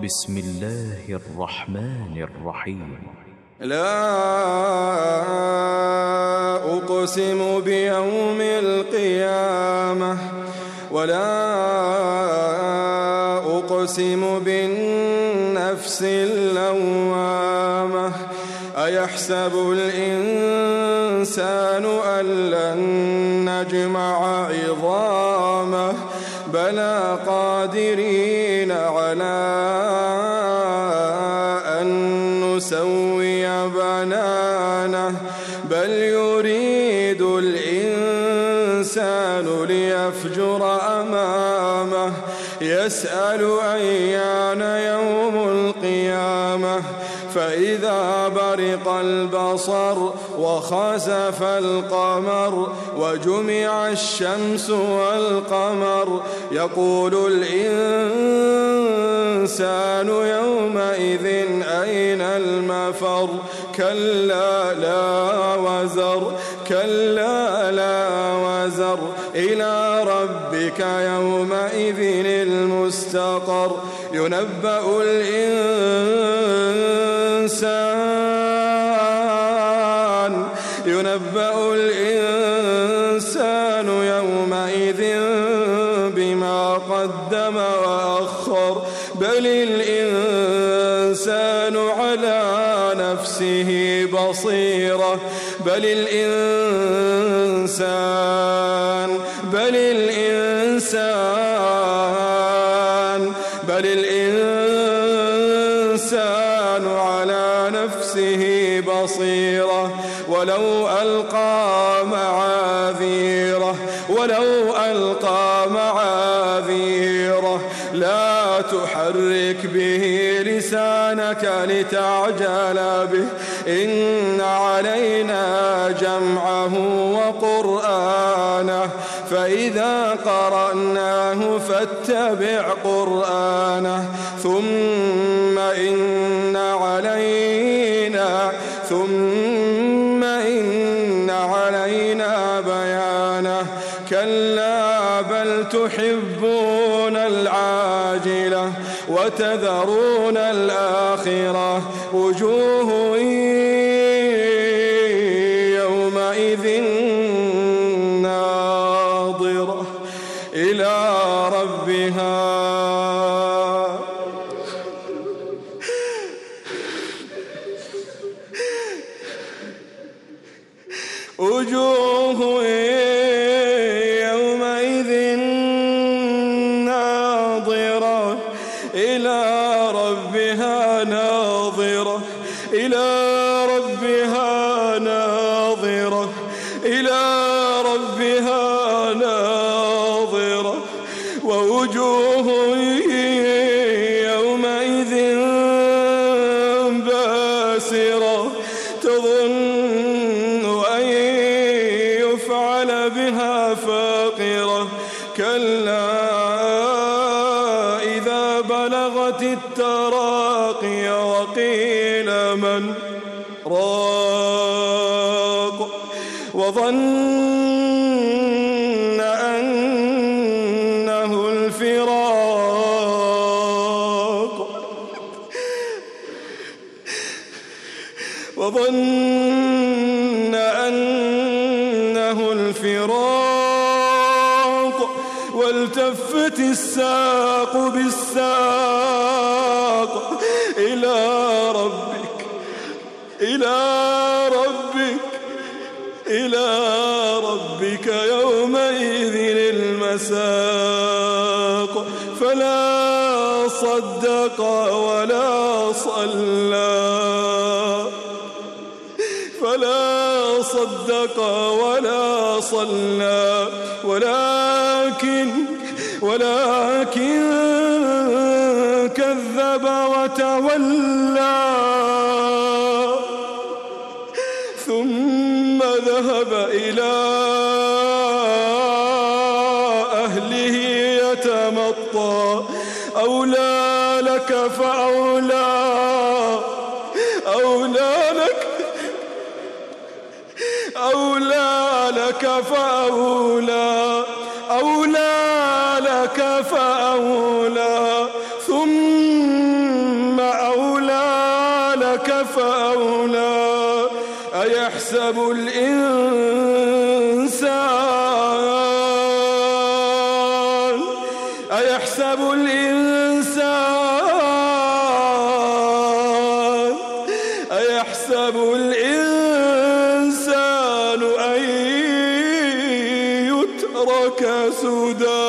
بسم الله الرحمن الرحيم. لا أقسم بيوم القيامة ولا أقسم بالنفس اللوامة أيحسب الإنسان أن لن نجمع عظامه بلى قادرين على أن نسوي بنانه بل يريد الإنسان ليفجر أمامه يسأل أيان يوم القيامة فإذا برق البصر وخسف القمر وجمع الشمس والقمر يقول الإنسان يومئذ أين المفر كلا لا وزر إلى ربك يومئذ المستقر ينبأ الإنسان يومئذ بما قدم وأخر بل الإنسان على نفسه بصيرة بل الإنسان على نفسه بصيرة ولو ألقى معاذيره لا تحرك به لسانك لتعجل به إن علينا جمعه وقرآنه فإذا قرأناه فاتبع قرآنه ثم إن علينا بيانه كلا بل تحبون العاجلة وتذرون الآخرة وجوه يومئذ ناظرة إلى ربها ناظرة ووجوه يومئذ باسرة تظن أن يفعل بها فاقرة كلا إذا بلغت التراقي وقيل من راق وظن أنه الفراق والتفت الساق بالساق إلى ربك يومئذ المساق فلا صدق ولا صلى ولكن كذب وتولى ثم ذهب إلى أهله يتمطى أولى لك فأولى أولى لك فأولى ثم فأولى أيحسب الإنسان أن يترك سدى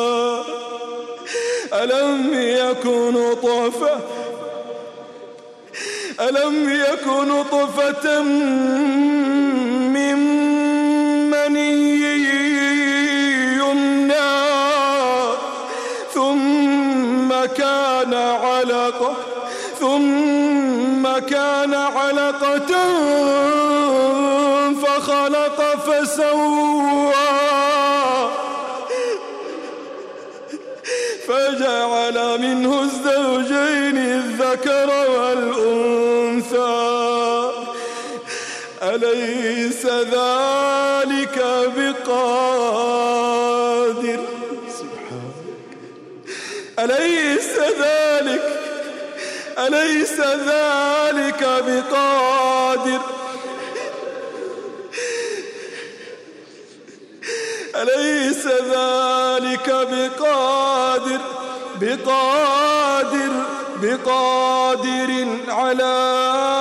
ألم يكن نطفة من مني يمنى ثم كان علقة فخلق فسوى فجعل منه الزوجين الذكر والأنثى أليس ذلك بقادر أليس ذلك بقادر أليس ذلك بقادر على